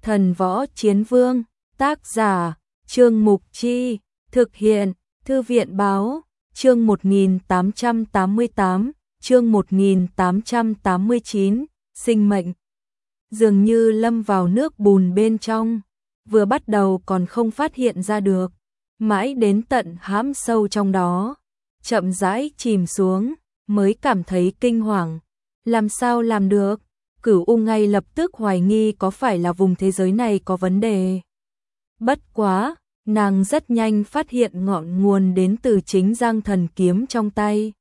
Thần Võ Chiến Vương, tác giả, Trương Mục Chi, thực hiện, Thư viện Báo, chương 1888, chương 1889, sinh mệnh. Dường như lâm vào nước bùn bên trong, vừa bắt đầu còn không phát hiện ra được, mãi đến tận hãm sâu trong đó, chậm rãi chìm xuống, mới cảm thấy kinh hoàng. Làm sao làm được? Cửu U ngay lập tức hoài nghi có phải là vùng thế giới này có vấn đề. Bất quá, nàng rất nhanh phát hiện ngọn nguồn đến từ chính Giang Thần kiếm trong tay.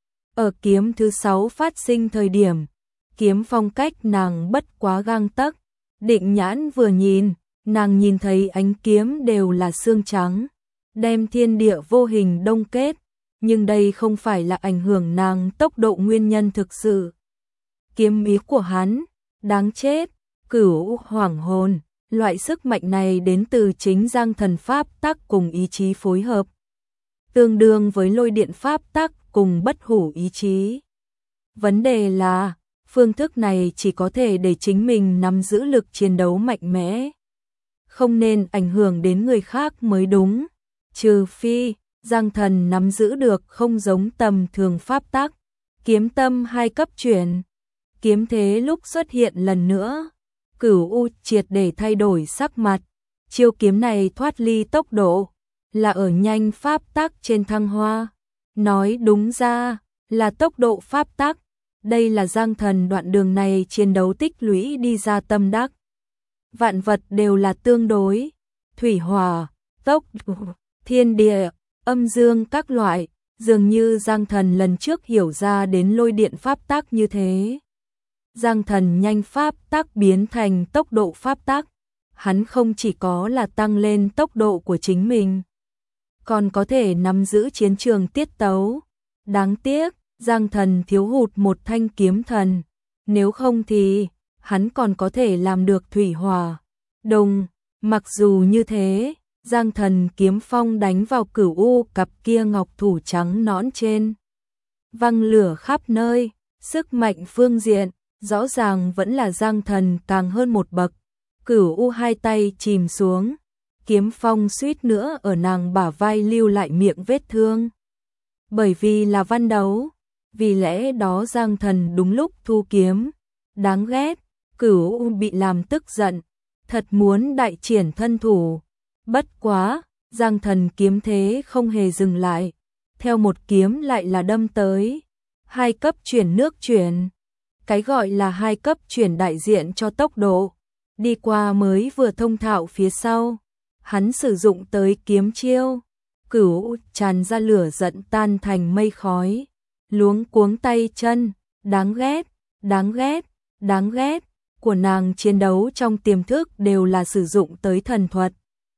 Ở kiếm thứ 6 phát sinh thời điểm, kiếm phong cách nàng bất quá gang tấc, định nhãn vừa nhìn, nàng nhìn thấy ánh kiếm đều là xương trắng, đem thiên địa vô hình đông kết, nhưng đây không phải là ảnh hưởng nàng tốc độ nguyên nhân thực sự. Kiếm ý của hắn, đáng chết, Cửu hoảng hồn, loại sức mạnh này đến từ chính Giang Thần pháp tắc cùng ý chí phối hợp, tương đương với lôi điện pháp tắc cùng bất hủ ý chí. Vấn đề là, phương thức này chỉ có thể để chính mình nắm giữ lực chiến đấu mạnh mẽ, không nên ảnh hưởng đến người khác mới đúng, trừ phi Giang Thần nắm giữ được không giống tầm thường pháp tắc. Kiếm tâm 2 cấp chuyển, kiếm thế lúc xuất hiện lần nữa, Cửu U triệt để thay đổi sắc mặt, chiêu kiếm này thoát ly tốc độ, là ở nhanh pháp tắc trên thăng hoa, nói đúng ra là tốc độ pháp tắc, đây là Giang Thần đoạn đường này chiến đấu tích lũy đi ra tâm đắc. Vạn vật đều là tương đối, thủy hỏa, tốc, thiên địa, âm dương các loại, dường như Giang Thần lần trước hiểu ra đến lôi điện pháp tắc như thế. Giang Thần nhanh pháp tắc biến thành tốc độ pháp tắc, hắn không chỉ có là tăng lên tốc độ của chính mình, còn có thể nắm giữ chiến trường tiết tấu. Đáng tiếc, Giang Thần thiếu hụt một thanh kiếm thần, nếu không thì hắn còn có thể làm được thủy hỏa, đồng. Mặc dù như thế, Giang Thần kiếm phong đánh vào Cửu U cặp kia ngọc thủ trắng nõn trên, văng lửa khắp nơi, sức mạnh phương diện, rõ ràng vẫn là Giang Thần càng hơn một bậc. Cửu U hai tay chìm xuống, kiếm phong suýt nữa ở nàng bả vai lưu lại miệng vết thương. Bởi vì là văn đấu, vì lẽ đó Giang Thần đúng lúc thu kiếm. Đáng ghét, Cửu U bị làm tức giận, thật muốn đại triển thân thủ. Bất quá, Giang Thần kiếm thế không hề dừng lại, theo một kiếm lại là đâm tới. 2 cấp chuyển nước chuyển. Cái gọi là 2 cấp chuyển đại diện cho tốc độ, đi qua mới vừa thông thạo phía sau, hắn sử dụng tới kiếm chiêu, Cửu tràn ra lửa giận tan thành mây khói, luống cuống tay chân, đáng ghét, đáng ghét, đáng ghét, của nàng chiến đấu trong tiềm thức đều là sử dụng tới thần thuật.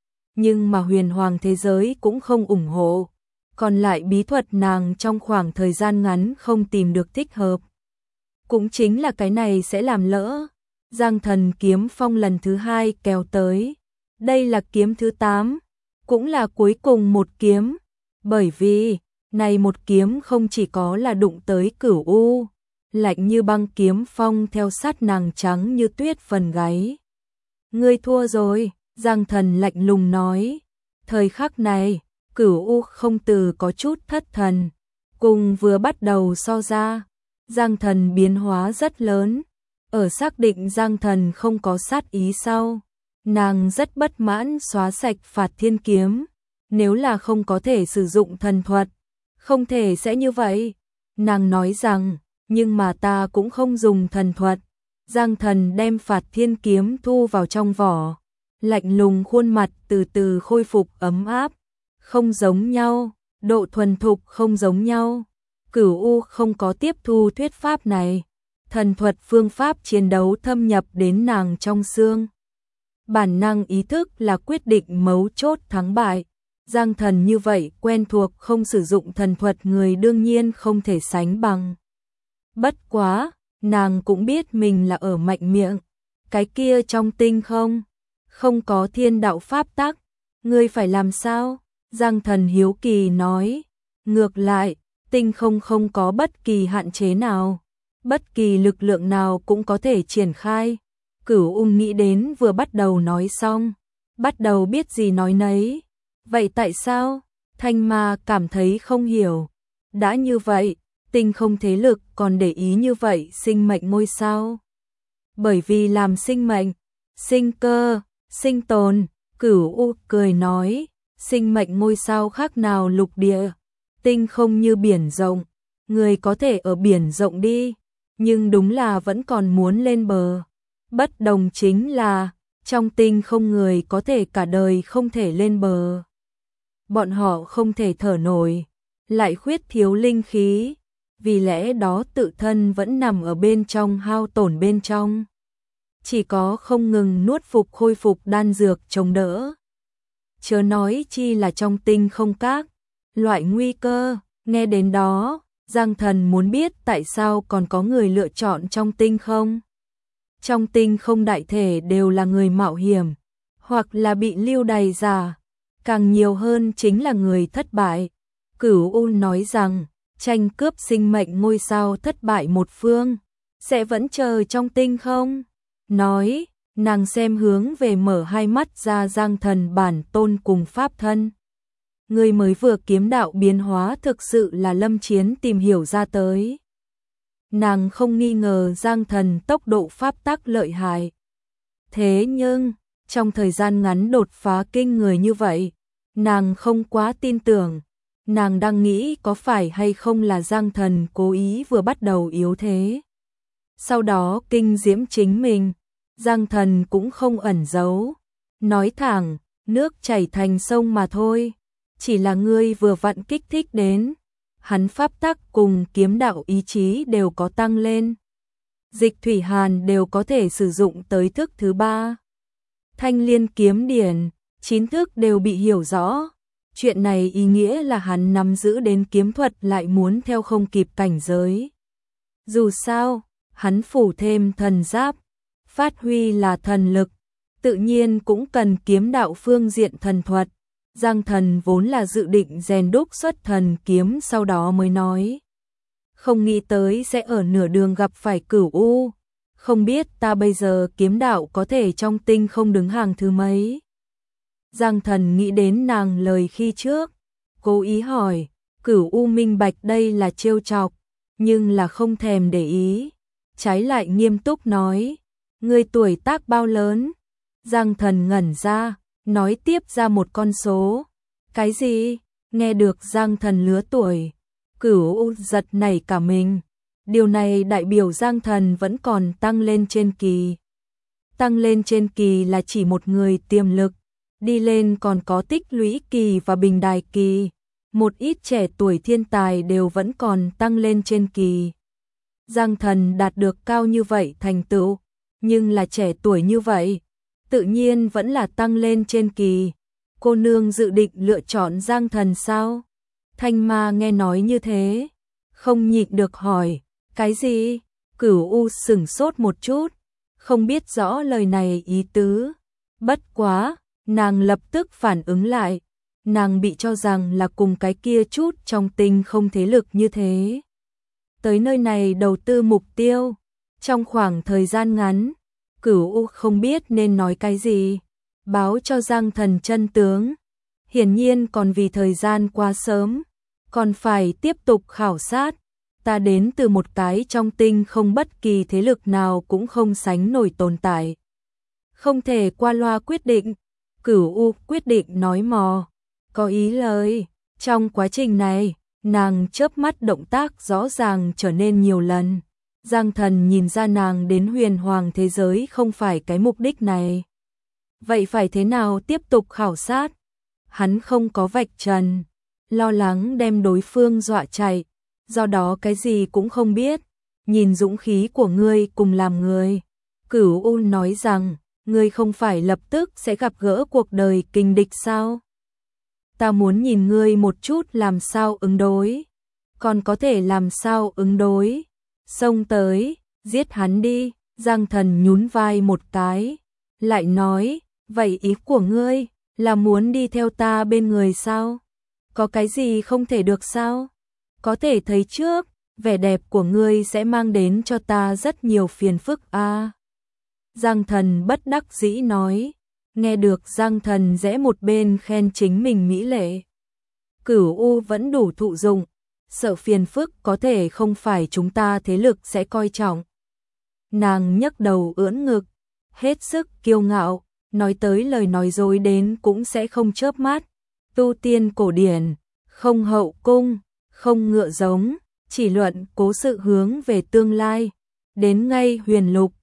Nhưng mà huyền hoàng thế giới cũng không ủng hộ, còn lại bí thuật nàng trong khoảng thời gian ngắn không tìm được thích hợp. Cũng chính là cái này sẽ làm lỡ. Giang Thần kiếm phong lần thứ 2 kéo tới. Đây là kiếm thứ 8, cũng là cuối cùng một kiếm. Bởi vì, này một kiếm không chỉ có là đụng tới Cửu U, lạnh như băng kiếm phong theo sát nàng trắng như tuyết phần gáy. Ngươi thua rồi, Giang Thần lạnh lùng nói. Thời khắc này, Cửu U không từ có chút thất thần, cùng vừa bắt đầu so ra. Giang Thần biến hóa rất lớn, ở xác định Giang Thần không có sát ý sau, nàng rất bất mãn xóa sạch Phạt Thiên kiếm, nếu là không có thể sử dụng thần thuật, không thể sẽ như vậy. Nàng nói rằng, nhưng mà ta cũng không dùng thần thuật. Giang Thần đem Phạt Thiên kiếm thu vào trong vỏ, lạnh lùng khuôn mặt từ từ khôi phục ấm áp, không giống nhau, độ thuần thục không giống nhau. Cửu U không có tiếp thu thuyết pháp này, thần thuật phương pháp chiến đấu thâm nhập đến nàng trong xương. Bản năng ý thức là quyết định mấu chốt thắng bại. Giang Thần như vậy quen thuộc không sử dụng thần thuật người đương nhiên không thể sánh bằng. Bất quá, nàng cũng biết mình là ở mạnh miệng. Cái kia trong tinh không có thiên đạo pháp tắc, ngươi phải làm sao? Giang Thần hiếu kỳ nói, ngược lại, tinh không có bất kỳ hạn chế nào, bất kỳ lực lượng nào cũng có thể triển khai. Cửu U nghĩ đến vừa bắt đầu nói xong, bắt đầu biết gì nói nấy. Vậy tại sao? Thanh Ma cảm thấy không hiểu. Đã như vậy, tinh không thế lực còn để ý như vậy sinh mệnh ngôi sao. Bởi vì làm sinh mệnh, sinh cơ, sinh tồn, Cửu U cười nói, sinh mệnh ngôi sao khác nào lục địa, tinh không như biển rộng, người có thể ở biển rộng đi, nhưng đúng là vẫn còn muốn lên bờ. Bất đồng chính là, trong tinh không người có thể cả đời không thể lên bờ. Bọn họ không thể thở nổi, lại khuyết thiếu linh khí, vì lẽ đó tự thân vẫn nằm ở bên trong hao tổn bên trong. Chỉ có không ngừng nuốt phục khôi phục đan dược chống đỡ. Chớ nói chi là trong tinh không các loại nguy cơ, nghe đến đó, Giang Thần muốn biết tại sao còn có người lựa chọn trong tinh không. Trong tinh không đại thể đều là người mạo hiểm, hoặc là bị lưu đày giả, càng nhiều hơn chính là người thất bại. Cửu U nói rằng, tranh cướp sinh mệnh ngôi sao thất bại một phương, sẽ vẫn chờ trong tinh không. Nói, nàng xem hướng về mở hai mắt ra Giang Thần bản tôn cùng pháp thân. Người mới vừa kiếm đạo biến hóa thực sự là Lâm Chiến tìm hiểu ra tới. Nàng không nghi ngờ Giang Thần tốc độ pháp tắc lợi hại. Thế nhưng, trong thời gian ngắn đột phá kinh người như vậy, nàng không quá tin tưởng. Nàng đang nghĩ có phải hay không là Giang Thần cố ý vừa bắt đầu yếu thế. Sau đó kinh diễm chính mình, Giang Thần cũng không ẩn giấu. Nói thẳng, nước chảy thành sông mà thôi. Chỉ là ngươi vừa vặn kích thích đến. Hắn pháp tắc cùng kiếm đạo ý chí đều có tăng lên. Dịch thủy hàn đều có thể sử dụng tới thức thứ 3. Thanh liên kiếm điển, 9 thức đều bị hiểu rõ. Chuyện này ý nghĩa là hắn nắm giữ đến kiếm thuật lại muốn theo không kịp cảnh giới. Dù sao, hắn phủ thêm thần giáp, phát huy là thần lực, tự nhiên cũng cần kiếm đạo phương diện thần thuật. Giang Thần vốn là dự định rèn đúc xuất thần kiếm sau đó mới nói. Không nghĩ tới sẽ ở nửa đường gặp phải Cửu U, không biết ta bây giờ kiếm đạo có thể trong tinh không đứng hàng thứ mấy. Giang Thần nghĩ đến nàng lời khi trước, cố ý hỏi, Cửu U minh bạch đây là trêu chọc, nhưng là không thèm để ý, trái lại nghiêm túc nói, ngươi tuổi tác bao lớn? Giang Thần ngẩn ra, nói tiếp ra một con số. Cái gì? Nghe được Giang Thần lứa tuổi, Cửu U giật nảy cả mình. Điều này đại biểu Giang Thần vẫn còn tăng lên trên kỳ. Tăng lên trên kỳ là chỉ một người tiềm lực, đi lên còn có tích lũy kỳ và bình đài kỳ. Một ít trẻ tuổi thiên tài đều vẫn còn tăng lên trên kỳ. Giang Thần đạt được cao như vậy thành tựu, nhưng là trẻ tuổi như vậy, tự nhiên vẫn là tăng lên trên kỳ. Cô nương dự định lựa chọn Giang Thần sao? Thanh Ma nghe nói như thế, không nhịn được hỏi, cái gì? Cửu U sửng sốt một chút, không biết rõ lời này ý tứ. Bất quá, nàng lập tức phản ứng lại, nàng bị cho rằng là cùng cái kia chút trong tinh không thế lực như thế. Tới nơi này đầu tư mục tiêu, trong khoảng thời gian ngắn, Cửu U không biết nên nói cái gì, báo cho Giang Thần chân tướng. Hiển nhiên còn vì thời gian quá sớm, còn phải tiếp tục khảo sát. Ta đến từ một cái trong tinh không bất kỳ thế lực nào cũng không sánh nổi tồn tại. Không thể qua loa quyết định. Cửu U quyết định nói mò, có ý lời. Trong quá trình này, nàng chớp mắt động tác rõ ràng trở nên nhiều lần. Giang Thần nhìn ra nàng đến huyền hoàng thế giới không phải cái mục đích này. Vậy phải thế nào tiếp tục khảo sát? Hắn không có vạch trần, lo lắng đem đối phương dọa chạy, do đó cái gì cũng không biết. Nhìn dũng khí của ngươi cùng làm người, Cửu U nói rằng, ngươi không phải lập tức sẽ gặp gỡ cuộc đời kình địch sao? Ta muốn nhìn ngươi một chút làm sao ứng đối. Còn có thể làm sao ứng đối? Xông tới, giết hắn đi. Giang Thần nhún vai một cái, lại nói, vậy ý của ngươi là muốn đi theo ta bên người sao? Có cái gì không thể được sao? Có thể thấy trước, vẻ đẹp của ngươi sẽ mang đến cho ta rất nhiều phiền phức a. Giang Thần bất đắc dĩ nói, nghe được Giang Thần rẽ một bên khen chính mình mỹ lệ. Cửu U vẫn đủ thụ dụng, sợ phiền phức có thể không phải chúng ta thế lực sẽ coi trọng. Nàng nhấc đầu ưỡn ngực, hết sức kiêu ngạo, nói tới lời nói dối đến cũng sẽ không chớp mắt. Tu tiên cổ điển, không hậu cung, không ngựa giống, chỉ luận cố sự hướng về tương lai. Đến ngay huyền lục,